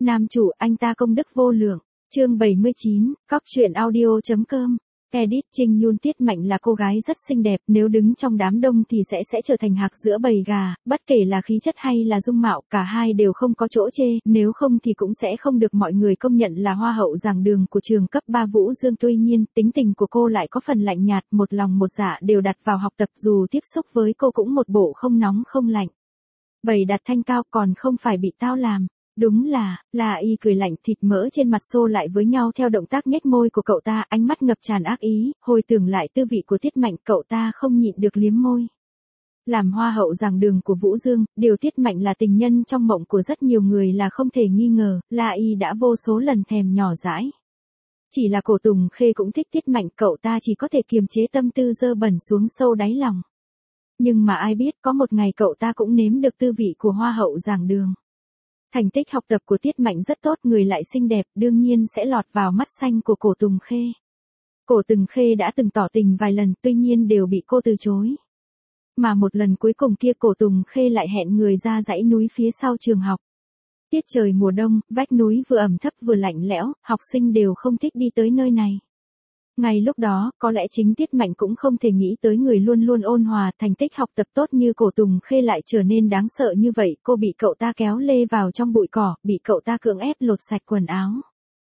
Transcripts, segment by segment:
Nam chủ anh ta công đức vô lượng. Chương 79, cóc truyện audio.com. Edit Trinh Yun Tiết Mạnh là cô gái rất xinh đẹp, nếu đứng trong đám đông thì sẽ trở thành hạc giữa bầy gà, bất kể là khí chất hay là dung mạo, cả hai đều không có chỗ chê, nếu không thì cũng sẽ không được mọi người công nhận là hoa hậu giảng đường của trường cấp 3 Vũ Dương. Tuy nhiên, tính tình của cô lại có phần lạnh nhạt, một lòng một dạ đều đặt vào học tập, dù tiếp xúc với cô cũng một bộ không nóng không lạnh. Bày đặt thanh cao còn không phải bị tao làm. Đúng là y cười lạnh, thịt mỡ trên mặt xô lại với nhau theo động tác nhếch môi của cậu ta, ánh mắt ngập tràn ác ý, hồi tưởng lại tư vị của Tiết Mạnh, cậu ta không nhịn được liếm môi. Làm hoa hậu giảng đường của Vũ Dương, điều Tiết Mạnh là tình nhân trong mộng của rất nhiều người là không thể nghi ngờ, y đã vô số lần thèm nhỏ dãi. Chỉ là Cổ Tùng Khê cũng thích Tiết Mạnh, cậu ta chỉ có thể kiềm chế tâm tư dơ bẩn xuống sâu đáy lòng. Nhưng mà ai biết có một ngày cậu ta cũng nếm được tư vị của hoa hậu giảng đường. Thành tích học tập của Tiết Mạnh rất tốt, người lại xinh đẹp, đương nhiên sẽ lọt vào mắt xanh của Cổ Tùng Khê. Cổ Tùng Khê đã từng tỏ tình vài lần, tuy nhiên đều bị cô từ chối. Mà một lần cuối cùng kia Cổ Tùng Khê lại hẹn người ra dãy núi phía sau trường học. Tiết trời mùa đông, vách núi vừa ẩm thấp vừa lạnh lẽo, học sinh đều không thích đi tới nơi này. Ngay lúc đó, có lẽ chính Tiết Mạnh cũng không thể nghĩ tới người luôn luôn ôn hòa, thành tích học tập tốt như Cổ Tùng Khê lại trở nên đáng sợ như vậy. Cô bị cậu ta kéo lê vào trong bụi cỏ, bị cậu ta cưỡng ép lột sạch quần áo.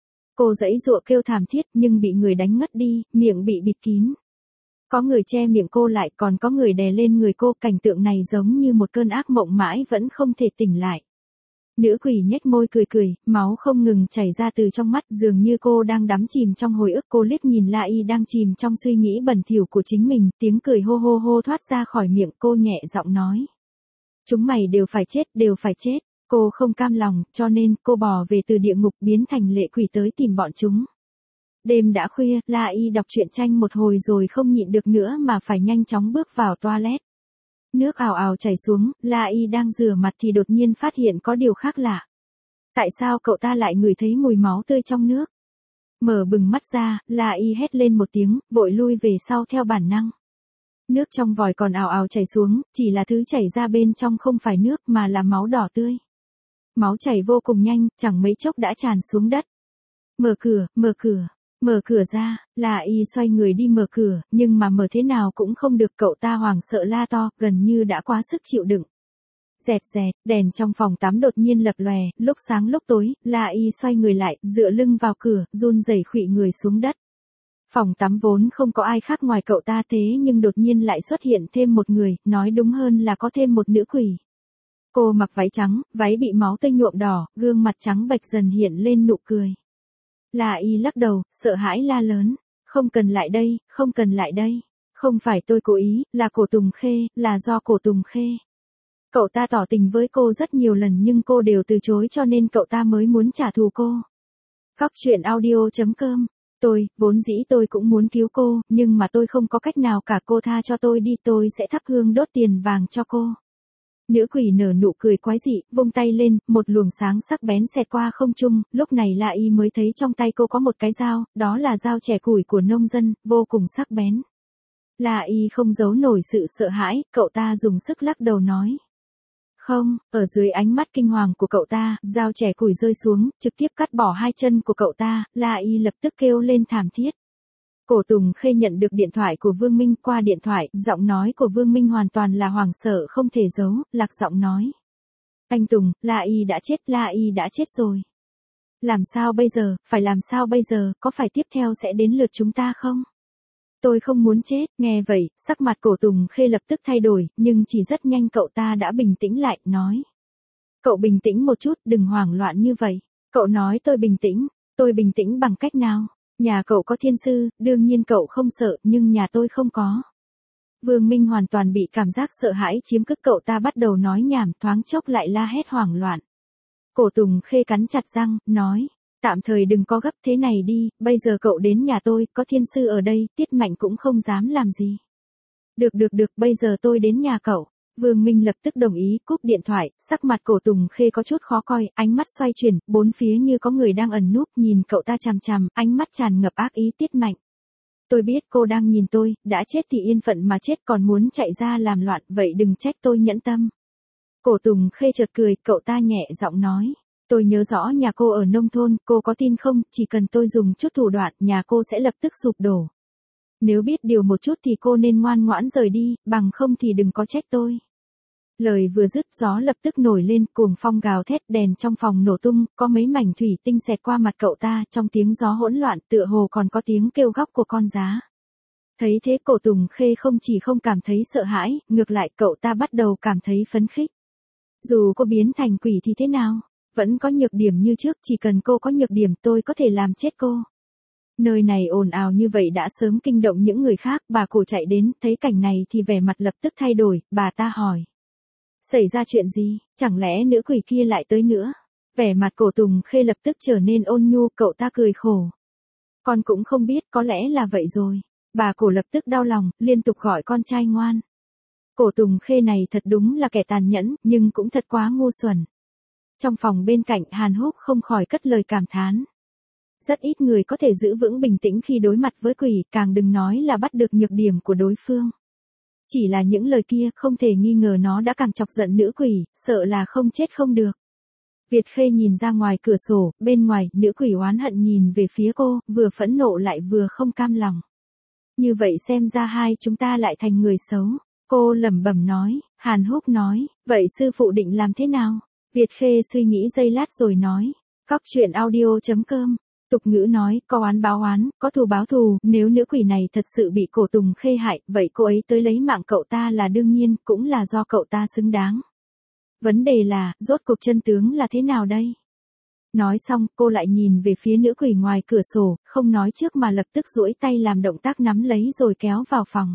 Cô giãy giụa kêu thảm thiết nhưng bị người đánh ngất đi, miệng bị bịt kín. Có người che miệng cô lại, còn có người đè lên người cô, cảnh tượng này giống như một cơn ác mộng mãi vẫn không thể tỉnh lại. Nữ quỷ nhếch môi cười, máu không ngừng chảy ra từ trong mắt, dường như cô đang đắm chìm trong hồi ức. Cô liếc nhìn y đang chìm trong suy nghĩ bẩn thỉu của chính mình, tiếng cười hô hô hô thoát ra khỏi miệng cô, nhẹ giọng nói. Chúng mày đều phải chết, đều phải chết. Cô không cam lòng, cho nên cô bò về từ địa ngục biến thành lệ quỷ tới tìm bọn chúng. Đêm đã khuya, y đọc truyện tranh một hồi rồi không nhịn được nữa mà phải nhanh chóng bước vào toilet. Nước ào ào chảy xuống, y đang rửa mặt thì đột nhiên phát hiện có điều khác lạ. Tại sao cậu ta lại ngửi thấy mùi máu tươi trong nước? Mở bừng mắt ra, y hét lên một tiếng, vội lui về sau theo bản năng. Nước trong vòi còn ào ào chảy xuống, chỉ là thứ chảy ra bên trong không phải nước mà là máu đỏ tươi. Máu chảy vô cùng nhanh, chẳng mấy chốc đã tràn xuống đất. Mở cửa. Mở cửa ra, y xoay người đi mở cửa, nhưng mà mở thế nào cũng không được, cậu ta hoảng sợ la to, gần như đã quá sức chịu đựng. Dẹt, đèn trong phòng tắm đột nhiên lập lòe, lúc sáng lúc tối, y xoay người lại, dựa lưng vào cửa, run rẩy khuỵu người xuống đất. Phòng tắm vốn không có ai khác ngoài cậu ta, thế nhưng đột nhiên lại xuất hiện thêm một người, nói đúng hơn là có thêm một nữ quỷ. Cô mặc váy trắng, váy bị máu tươi nhuộm đỏ, gương mặt trắng bệch dần hiện lên nụ cười. Y lắc đầu, sợ hãi la lớn, không cần lại đây, không cần lại đây. Không phải tôi cố ý, là Cổ Tùng Khê, là do Cổ Tùng Khê. Cậu ta tỏ tình với cô rất nhiều lần nhưng cô đều từ chối, cho nên cậu ta mới muốn trả thù cô. Cóc truyện audio.com. Vốn dĩ tôi cũng muốn cứu cô, nhưng mà tôi không có cách nào cả, cô tha cho tôi đi, tôi sẽ thắp hương đốt tiền vàng cho cô. Nữ quỷ nở nụ cười quái dị, vung tay lên, một luồng sáng sắc bén xẹt qua không trung, lúc này y mới thấy trong tay cô có một cái dao, đó là dao chẻ củi của nông dân, vô cùng sắc bén. Y không giấu nổi sự sợ hãi, cậu ta dùng sức lắc đầu nói. Không, ở dưới ánh mắt kinh hoàng của cậu ta, dao chẻ củi rơi xuống, trực tiếp cắt bỏ hai chân của cậu ta, y lập tức kêu lên thảm thiết. Cổ Tùng Khê nhận được điện thoại của Vương Minh, qua điện thoại, giọng nói của Vương Minh hoàn toàn là hoảng sợ không thể giấu, lạc giọng nói. Anh Tùng, y đã chết rồi. Làm sao bây giờ, phải làm sao bây giờ, có phải tiếp theo sẽ đến lượt chúng ta không? Tôi không muốn chết, nghe vậy, sắc mặt Cổ Tùng Khê lập tức thay đổi, nhưng chỉ rất nhanh cậu ta đã bình tĩnh lại, nói. Cậu bình tĩnh một chút, đừng hoảng loạn như vậy. Cậu nói tôi bình tĩnh bằng cách nào? Nhà cậu có thiên sư, đương nhiên cậu không sợ, nhưng nhà tôi không có. Vương Minh hoàn toàn bị cảm giác sợ hãi chiếm cứ, cậu ta bắt đầu nói nhảm, thoáng chốc lại la hét hoảng loạn. Cổ Tùng Khê cắn chặt răng, nói, tạm thời đừng có gấp, thế này đi, bây giờ cậu đến nhà tôi, có thiên sư ở đây, Tiết Mạnh cũng không dám làm gì. Được, bây giờ tôi đến nhà cậu. Vương Minh lập tức đồng ý, cúp điện thoại, sắc mặt Cổ Tùng Khê có chút khó coi, ánh mắt xoay chuyển, bốn phía như có người đang ẩn núp, nhìn cậu ta chằm chằm, ánh mắt tràn ngập ác ý. Tiết Mạnh. Tôi biết cô đang nhìn tôi, đã chết thì yên phận mà chết, còn muốn chạy ra làm loạn, vậy đừng trách tôi nhẫn tâm. Cổ Tùng Khê chợt cười, cậu ta nhẹ giọng nói. Tôi nhớ rõ nhà cô ở nông thôn, cô có tin không, chỉ cần tôi dùng chút thủ đoạn, nhà cô sẽ lập tức sụp đổ. Nếu biết điều một chút thì cô nên ngoan ngoãn rời đi, bằng không thì đừng có trách tôi. Lời vừa dứt gió lập tức nổi lên, cuồng phong gào thét, đèn trong phòng nổ tung, có mấy mảnh thủy tinh xẹt qua mặt cậu ta, trong tiếng gió hỗn loạn tựa hồ còn có tiếng kêu góc của con giá. Thấy thế Cổ Tùng Khê không chỉ không cảm thấy sợ hãi, ngược lại cậu ta bắt đầu cảm thấy phấn khích. Dù cô biến thành quỷ thì thế nào? Vẫn có nhược điểm như trước, chỉ cần cô có nhược điểm tôi có thể làm chết cô. Nơi này ồn ào như vậy đã sớm kinh động những người khác, bà cụ chạy đến, thấy cảnh này thì vẻ mặt lập tức thay đổi, bà ta hỏi. Xảy ra chuyện gì, chẳng lẽ nữ quỷ kia lại tới nữa? Vẻ mặt Cổ Tùng Khê lập tức trở nên ôn nhu, cậu ta cười khổ. Con cũng không biết, có lẽ là vậy rồi. Bà cụ lập tức đau lòng, liên tục gọi con trai ngoan. Cổ Tùng Khê này thật đúng là kẻ tàn nhẫn, nhưng cũng thật quá ngu xuẩn. Trong phòng bên cạnh Hàn Húc không khỏi cất lời cảm thán. Rất ít người có thể giữ vững bình tĩnh khi đối mặt với quỷ, càng đừng nói là bắt được nhược điểm của đối phương. Chỉ là những lời kia không thể nghi ngờ nó đã càng chọc giận nữ quỷ, sợ là không chết không được. Việt Khê nhìn ra ngoài cửa sổ, bên ngoài, nữ quỷ oán hận nhìn về phía cô, vừa phẫn nộ lại vừa không cam lòng. Như vậy xem ra hai chúng ta lại thành người xấu. Cô lẩm bẩm nói, Hàn Húc nói, vậy sư phụ định làm thế nào? Việt Khê suy nghĩ giây lát rồi nói, Cóc truyện audio.com. Tục ngữ nói, có oán báo oán, có thù báo thù, nếu nữ quỷ này thật sự bị Cổ Tùng Khê hại, vậy cô ấy tới lấy mạng cậu ta là đương nhiên, cũng là do cậu ta xứng đáng. Vấn đề là, rốt cuộc chân tướng là thế nào đây? Nói xong, cô lại nhìn về phía nữ quỷ ngoài cửa sổ, không nói trước mà lập tức duỗi tay làm động tác nắm lấy rồi kéo vào phòng.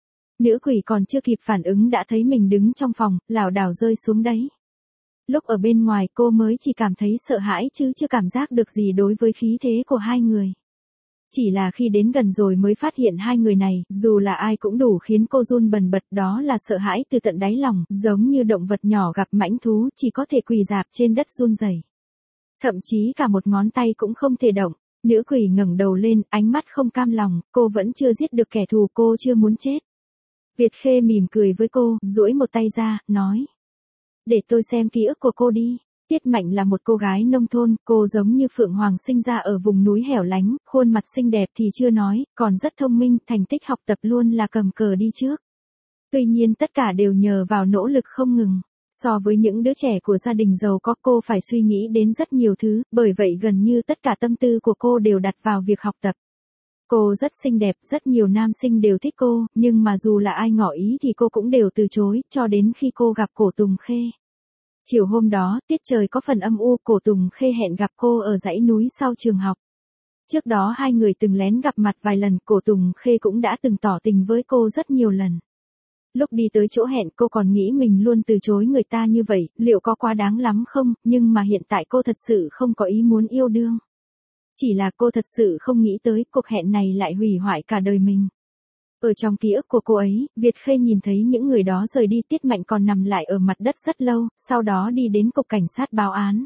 Nữ quỷ còn chưa kịp phản ứng đã thấy mình đứng trong phòng, lảo đảo rơi xuống đấy. Lúc ở bên ngoài cô mới chỉ cảm thấy sợ hãi chứ chưa cảm giác được gì đối với khí thế của hai người. Chỉ là khi đến gần rồi mới phát hiện hai người này, dù là ai cũng đủ khiến cô run bần bật, đó là sợ hãi từ tận đáy lòng, giống như động vật nhỏ gặp mãnh thú, chỉ có thể quỳ rạp trên đất run rẩy. Thậm chí cả một ngón tay cũng không thể động. Nữ quỷ ngẩng đầu lên, ánh mắt không cam lòng, cô vẫn chưa giết được kẻ thù, cô chưa muốn chết. Việt Khê mỉm cười với cô, duỗi một tay ra, nói. Để tôi xem ký ức của cô đi. Tiết Mạnh là một cô gái nông thôn, cô giống như Phượng Hoàng sinh ra ở vùng núi hẻo lánh, khuôn mặt xinh đẹp thì chưa nói, còn rất thông minh, thành tích học tập luôn là cầm cờ đi trước. Tuy nhiên tất cả đều nhờ vào nỗ lực không ngừng. So với những đứa trẻ của gia đình giàu có, cô phải suy nghĩ đến rất nhiều thứ, bởi vậy gần như tất cả tâm tư của cô đều đặt vào việc học tập. Cô rất xinh đẹp, rất nhiều nam sinh đều thích cô, nhưng mà dù là ai ngỏ ý thì cô cũng đều từ chối, cho đến khi cô gặp Cổ Tùng Khê. Chiều hôm đó, tiết trời có phần âm u, Cổ Tùng Khê hẹn gặp cô ở dãy núi sau trường học. Trước đó hai người từng lén gặp mặt vài lần, Cổ Tùng Khê cũng đã từng tỏ tình với cô rất nhiều lần. Lúc đi tới chỗ hẹn cô còn nghĩ mình luôn từ chối người ta như vậy, liệu có quá đáng lắm không, nhưng mà hiện tại cô thật sự không có ý muốn yêu đương. Chỉ là cô thật sự không nghĩ tới cuộc hẹn này lại hủy hoại cả đời mình. Ở trong ký ức của cô ấy, Việt Khê nhìn thấy những người đó rời đi, Tiết Mạnh còn nằm lại ở mặt đất rất lâu, sau đó đi đến cục cảnh sát báo án.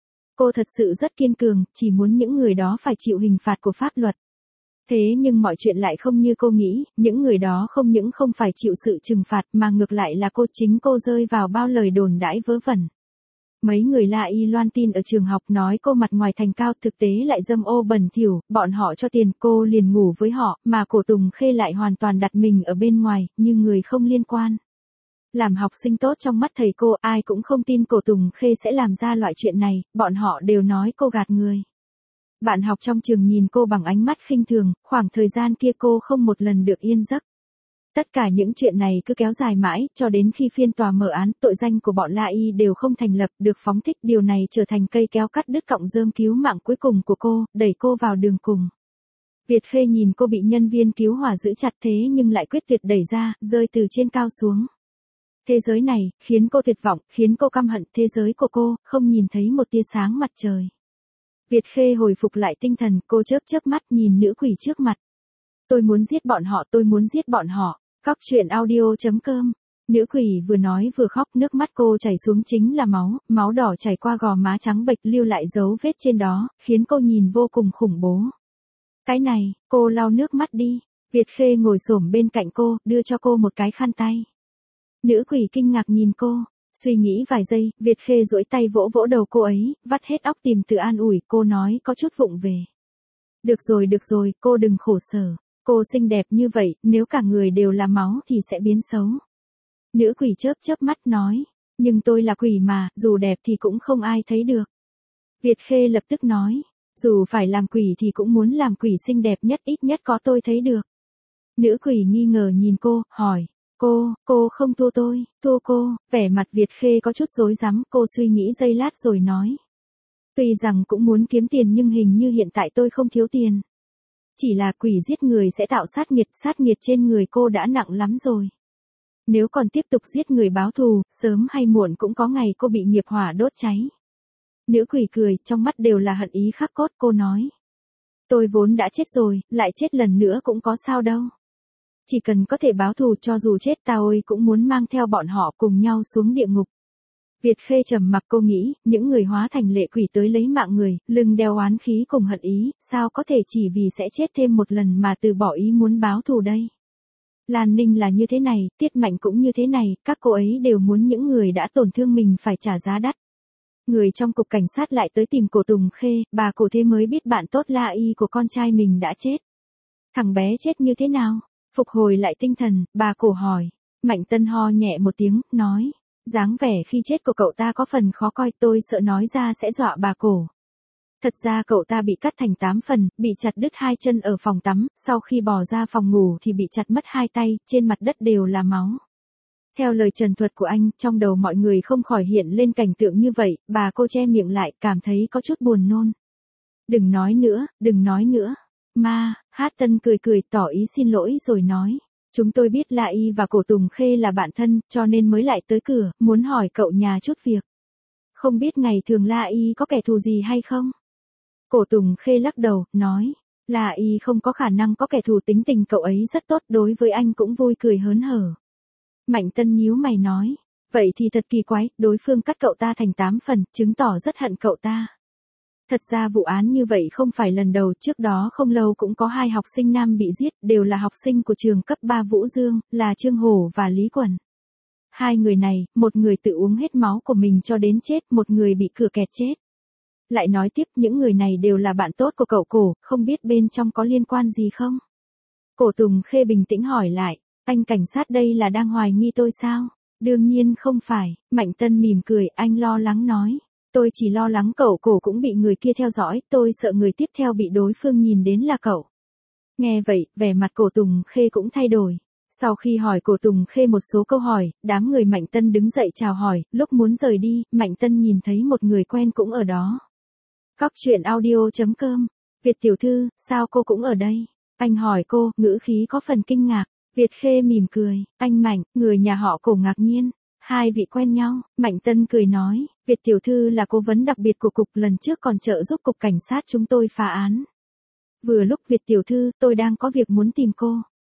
Cô thật sự rất kiên cường, chỉ muốn những người đó phải chịu hình phạt của pháp luật. Thế nhưng mọi chuyện lại không như cô nghĩ, những người đó không những không phải chịu sự trừng phạt mà ngược lại là chính cô rơi vào bao lời đồn đãi vớ vẩn. Mấy người La Y loan tin ở trường học nói cô mặt ngoài thành cao, thực tế lại dâm ô bẩn thỉu, bọn họ cho tiền cô liền ngủ với họ, mà Cổ Tùng Khê lại hoàn toàn đặt mình ở bên ngoài, như người không liên quan. Làm học sinh tốt trong mắt thầy cô, ai cũng không tin Cổ Tùng Khê sẽ làm ra loại chuyện này, bọn họ đều nói cô gạt người. Bạn học trong trường nhìn cô bằng ánh mắt khinh thường, khoảng thời gian kia cô không một lần được yên giấc. Tất cả những chuyện này cứ kéo dài mãi, cho đến khi phiên tòa mở án, tội danh của bọn La Y đều không thành lập, được phóng thích, điều này trở thành cây kéo cắt đứt cọng rơm cứu mạng cuối cùng của cô, đẩy cô vào đường cùng. Việt Khê nhìn cô bị nhân viên cứu hỏa giữ chặt thế nhưng lại quyết tuyệt đẩy ra, rơi từ trên cao xuống. Thế giới này, khiến cô tuyệt vọng, khiến cô căm hận, thế giới của cô, không nhìn thấy một tia sáng mặt trời. Việt Khê hồi phục lại tinh thần, cô chớp chớp mắt nhìn nữ quỷ trước mặt. Tôi muốn giết bọn họ, tôi muốn giết bọn họ. Cóc truyện audio.com. Nữ quỷ vừa nói vừa khóc, nước mắt cô chảy xuống chính là máu, máu đỏ chảy qua gò má trắng bệch lưu lại dấu vết trên đó, khiến cô nhìn vô cùng khủng bố. Cái này, cô lau nước mắt đi. Việt Khê ngồi xổm bên cạnh cô, đưa cho cô một cái khăn tay. Nữ quỷ kinh ngạc nhìn cô. Suy nghĩ vài giây, Việt Khê duỗi tay vỗ vỗ đầu cô ấy, vắt hết óc tìm từ an ủi, cô nói có chút vụng về. Được rồi, cô đừng khổ sở. Cô xinh đẹp như vậy, nếu cả người đều là máu thì sẽ biến xấu. Nữ quỷ chớp chớp mắt nói, nhưng tôi là quỷ mà, dù đẹp thì cũng không ai thấy được. Việt Khê lập tức nói, dù phải làm quỷ thì cũng muốn làm quỷ xinh đẹp nhất, ít nhất có tôi thấy được. Nữ quỷ nghi ngờ nhìn cô, hỏi, cô không thua tôi, thua cô, vẻ mặt Việt Khê có chút rối rắm, cô suy nghĩ giây lát rồi nói. Tuy rằng cũng muốn kiếm tiền nhưng hình như hiện tại tôi không thiếu tiền. Chỉ là quỷ giết người sẽ tạo sát nghiệt trên người cô đã nặng lắm rồi. Nếu còn tiếp tục giết người báo thù, sớm hay muộn cũng có ngày cô bị nghiệp hỏa đốt cháy. Nữ quỷ cười, trong mắt đều là hận ý khắc cốt, cô nói. Tôi vốn đã chết rồi, lại chết lần nữa cũng có sao đâu. Chỉ cần có thể báo thù, cho dù chết tôi cũng muốn mang theo bọn họ cùng nhau xuống địa ngục. Việt Khê trầm mặc, cô nghĩ, những người hóa thành lệ quỷ tới lấy mạng người, lưng đeo oán khí cùng hận ý, sao có thể chỉ vì sẽ chết thêm một lần mà từ bỏ ý muốn báo thù đây. Lan Ninh là như thế này, Tiết Mạnh cũng như thế này, các cô ấy đều muốn những người đã tổn thương mình phải trả giá đắt. Người trong cục cảnh sát lại tới tìm Cổ Tùng Khê, bà Cổ thế mới biết bạn tốt La Y của con trai mình đã chết. Thằng bé chết như thế nào? Phục hồi lại tinh thần, bà Cổ hỏi. Mạnh Tân ho nhẹ một tiếng, nói. Dáng vẻ khi chết của cậu ta có phần khó coi, tôi sợ nói ra sẽ dọa bà Cổ. Thật ra cậu ta bị cắt thành 8 phần, bị chặt đứt 2 chân ở phòng tắm, sau khi bỏ ra phòng ngủ thì bị chặt mất 2 tay, trên mặt đất đều là máu. Theo lời trần thuật của anh, trong đầu mọi người không khỏi hiện lên cảnh tượng như vậy, bà cô che miệng lại, cảm thấy có chút buồn nôn. Đừng nói nữa. Ma, Hát Tân cười tỏ ý xin lỗi rồi nói. Chúng tôi biết La Y và Cổ Tùng Khê là bạn thân, cho nên mới lại tới cửa, muốn hỏi cậu nhà chút việc. Không biết ngày thường La Y có kẻ thù gì hay không? Cổ Tùng Khê lắc đầu, nói. La Y không có khả năng có kẻ thù, tính tình cậu ấy rất tốt, đối với anh cũng vui cười hớn hở. Mạnh Tân nhíu mày nói. Vậy thì thật kỳ quái, đối phương cắt cậu ta thành 8 phần, chứng tỏ rất hận cậu ta. Thật ra vụ án như vậy không phải lần đầu, trước đó không lâu cũng có 2 học sinh nam bị giết, đều là học sinh của trường cấp 3 Vũ Dương, là Trương Hổ và Lý Quẩn. 2 người này, một người tự uống hết máu của mình cho đến chết, một người bị cửa kẹt chết. Lại nói tiếp, những người này đều là bạn tốt của cậu Cổ, không biết bên trong có liên quan gì không? Cổ Tùng Khê bình tĩnh hỏi lại, anh cảnh sát đây là đang hoài nghi tôi sao? Đương nhiên không phải, Mạnh Tân mỉm cười, anh lo lắng nói. Tôi chỉ lo lắng cậu Cổ cũng bị người kia theo dõi, tôi sợ người tiếp theo bị đối phương nhìn đến là cậu. Nghe vậy, vẻ mặt Cổ Tùng Khê cũng thay đổi. Sau khi hỏi Cổ Tùng Khê một số câu hỏi, đám người Mạnh Tân đứng dậy chào hỏi, lúc muốn rời đi, Mạnh Tân nhìn thấy một người quen cũng ở đó. Cóc truyện audio.com, Việt tiểu thư, sao cô cũng ở đây? Anh hỏi cô, ngữ khí có phần kinh ngạc. Việt Khê mỉm cười, anh Mạnh, người nhà họ Cổ ngạc nhiên. 2 vị quen nhau, Mạnh Tân cười nói, Việt tiểu thư là cố vấn đặc biệt của cục, lần trước còn trợ giúp cục cảnh sát chúng tôi phá án. Vừa lúc Việt tiểu thư, tôi đang có việc muốn tìm cô.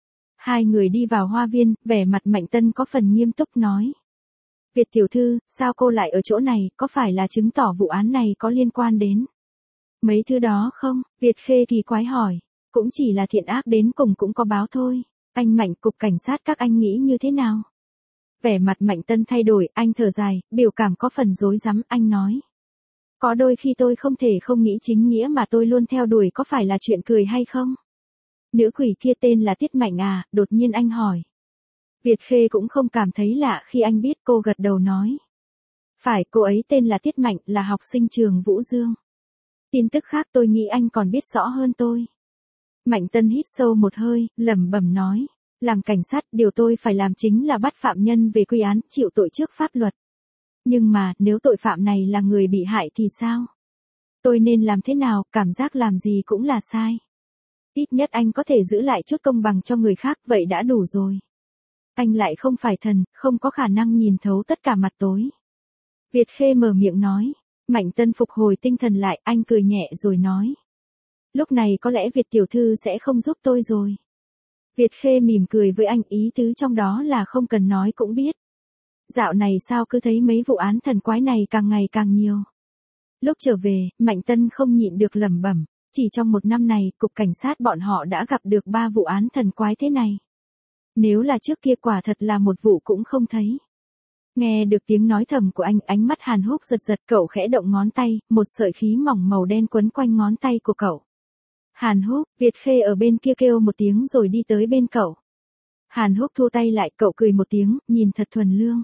2 người đi vào hoa viên, vẻ mặt Mạnh Tân có phần nghiêm túc nói. Việt tiểu thư, sao cô lại ở chỗ này, có phải là chứng tỏ vụ án này có liên quan đến mấy thứ đó không? Việt Khê kỳ quái hỏi, cũng chỉ là thiện ác đến cùng cũng có báo thôi. Anh Mạnh, cục cảnh sát các anh nghĩ như thế nào? Vẻ mặt Mạnh Tân thay đổi, anh thở dài, biểu cảm có phần rối rắm, anh nói. Có đôi khi tôi không thể không nghĩ chính nghĩa mà tôi luôn theo đuổi có phải là chuyện cười hay không? Nữ quỷ kia tên là Tiết Mạnh à, đột nhiên anh hỏi. Việt Khê cũng không cảm thấy lạ khi anh biết, cô gật đầu nói. Phải, cô ấy tên là Tiết Mạnh, là học sinh trường Vũ Dương. Tin tức khác tôi nghĩ anh còn biết rõ hơn tôi. Mạnh Tân hít sâu một hơi, lẩm bẩm nói. Làm cảnh sát, điều tôi phải làm chính là bắt phạm nhân về quy án, chịu tội trước pháp luật. Nhưng mà, nếu tội phạm này là người bị hại thì sao? Tôi nên làm thế nào, cảm giác làm gì cũng là sai. Ít nhất anh có thể giữ lại chút công bằng cho người khác, vậy đã đủ rồi. Anh lại không phải thần, không có khả năng nhìn thấu tất cả mặt tối. Việt Khê mở miệng nói. Mạnh Tân phục hồi tinh thần lại, anh cười nhẹ rồi nói. Lúc này có lẽ Việt tiểu thư sẽ không giúp tôi rồi. Việt Khê mỉm cười với anh, ý tứ trong đó là không cần nói cũng biết. Dạo này sao cứ thấy mấy vụ án thần quái này càng ngày càng nhiều. Lúc trở về, Mạnh Tân không nhịn được lẩm bẩm, chỉ trong 1 năm này, cục cảnh sát bọn họ đã gặp được 3 vụ án thần quái thế này. Nếu là trước kia quả thật là một vụ cũng không thấy. Nghe được tiếng nói thầm của anh, ánh mắt Hàn Húc giật giật, cậu khẽ động ngón tay, một sợi khí mỏng màu đen quấn quanh ngón tay của cậu. Hàn Húc, Việt Khê ở bên kia kêu một tiếng rồi đi tới bên cậu. Hàn Húc thu tay lại, cậu cười một tiếng, nhìn thật thuần lương.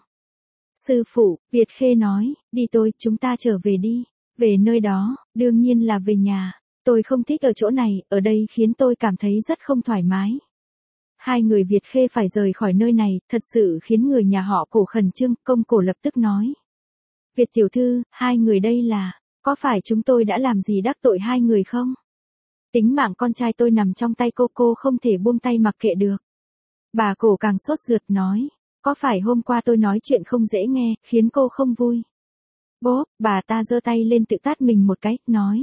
Sư phụ, Việt Khê nói, đi tôi, chúng ta trở về đi. Về nơi đó, đương nhiên là về nhà. Tôi không thích ở chỗ này, ở đây khiến tôi cảm thấy rất không thoải mái. Hai người Việt Khê phải rời khỏi nơi này, thật sự khiến người nhà họ Cổ khẩn trương, công Cổ lập tức nói. Việt tiểu thư, hai người đây là, có phải chúng tôi đã làm gì đắc tội hai người không? Tính mạng con trai tôi nằm trong tay cô không thể buông tay mặc kệ được. Bà Cổ càng sốt ruột nói, có phải hôm qua tôi nói chuyện không dễ nghe, khiến cô không vui? Bố, bà ta giơ tay lên tự tát mình một cái, nói.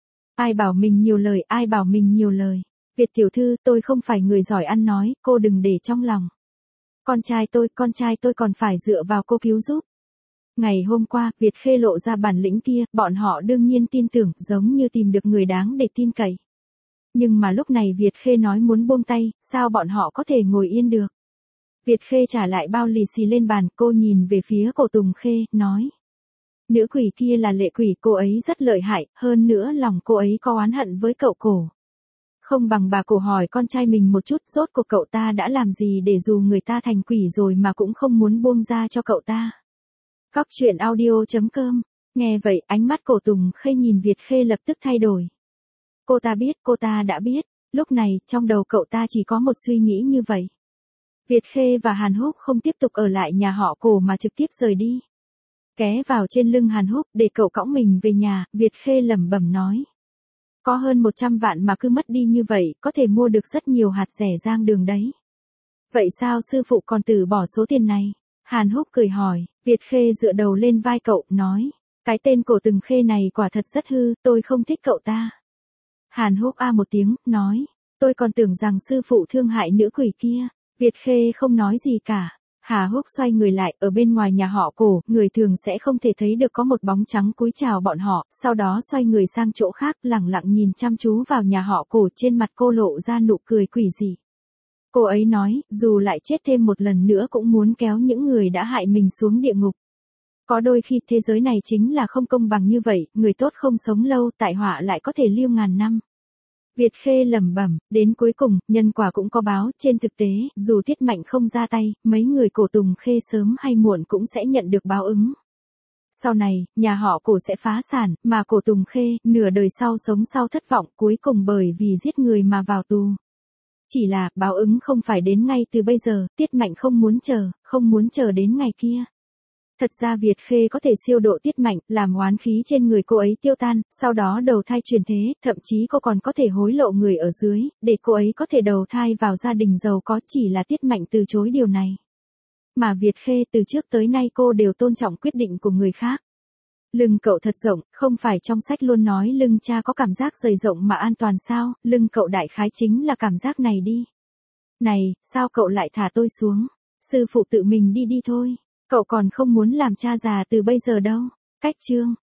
Ai bảo mình nhiều lời, ai bảo mình nhiều lời. Việt tiểu thư, tôi không phải người giỏi ăn nói, cô đừng để trong lòng. Con trai tôi còn phải dựa vào cô cứu giúp. Ngày hôm qua, Việt Khê lộ ra bản lĩnh kia, bọn họ đương nhiên tin tưởng, giống như tìm được người đáng để tin cậy. Nhưng mà lúc này Việt Khê nói muốn buông tay, sao bọn họ có thể ngồi yên được? Việt Khê trả lại bao lì xì lên bàn, cô nhìn về phía Cổ Tùng Khê, nói. Nữ quỷ kia là lệ quỷ, cô ấy rất lợi hại, hơn nữa lòng cô ấy có oán hận với cậu Cổ. Không bằng bà Cổ hỏi con trai mình một chút, rốt cuộc cậu ta đã làm gì để dù người ta thành quỷ rồi mà cũng không muốn buông ra cho cậu ta. Cóc truyện audio.com. Nghe vậy, ánh mắt Cổ Tùng Khê nhìn Việt Khê lập tức thay đổi. Cô ta đã biết, lúc này, trong đầu cậu ta chỉ có một suy nghĩ như vậy. Việt Khê và Hàn Húc không tiếp tục ở lại nhà họ Cổ mà trực tiếp rời đi. Ghé vào trên lưng Hàn Húc để cậu cõng mình về nhà, Việt Khê lẩm bẩm nói. Có hơn 100 vạn mà cứ mất đi như vậy, có thể mua được rất nhiều hạt rẻ rang đường đấy. Vậy sao sư phụ còn từ bỏ số tiền này? Hàn Húc cười hỏi, Việt Khê dựa đầu lên vai cậu, nói. Cái tên Cổ Từng Khê này quả thật rất hư, tôi không thích cậu ta. Hàn Húc a một tiếng, nói. Tôi còn tưởng rằng sư phụ thương hại nữ quỷ kia. Việt Khê không nói gì cả. Hà Húc xoay người lại, ở bên ngoài nhà họ Cổ, người thường sẽ không thể thấy được có một bóng trắng cúi chào bọn họ, sau đó xoay người sang chỗ khác, lẳng lặng nhìn chăm chú vào nhà họ Cổ, trên mặt cô lộ ra nụ cười quỷ dị. Cô ấy nói, dù lại chết thêm một lần nữa cũng muốn kéo những người đã hại mình xuống địa ngục. Có đôi khi thế giới này chính là không công bằng như vậy, người tốt không sống lâu, tại họa lại có thể lưu ngàn năm. Việt Khê lẩm bẩm, đến cuối cùng, nhân quả cũng có báo, trên thực tế, dù Tiết Mạnh không ra tay, mấy người Cổ Tùng Khê sớm hay muộn cũng sẽ nhận được báo ứng. Sau này, nhà họ Cổ sẽ phá sản, mà Cổ Tùng Khê, nửa đời sau sống sau thất vọng, cuối cùng bởi vì giết người mà vào tù. Chỉ là, báo ứng không phải đến ngay từ bây giờ, Tiết Mạnh không muốn chờ đến ngày kia. Thật ra Việt Khê có thể siêu độ Tiết Mạnh, làm oán khí trên người cô ấy tiêu tan, sau đó đầu thai chuyển thế, thậm chí cô còn có thể hối lộ người ở dưới, để cô ấy có thể đầu thai vào gia đình giàu có, chỉ là Tiết Mạnh từ chối điều này. Mà Việt Khê từ trước tới nay cô đều tôn trọng quyết định của người khác. Lưng cậu thật rộng, không phải trong sách luôn nói lưng cha có cảm giác dày rộng mà an toàn sao, lưng cậu đại khái chính là cảm giác này đi. Này, sao cậu lại thả tôi xuống? Sư phụ tự mình đi thôi. Cậu còn không muốn làm cha già từ bây giờ đâu. Cách chương.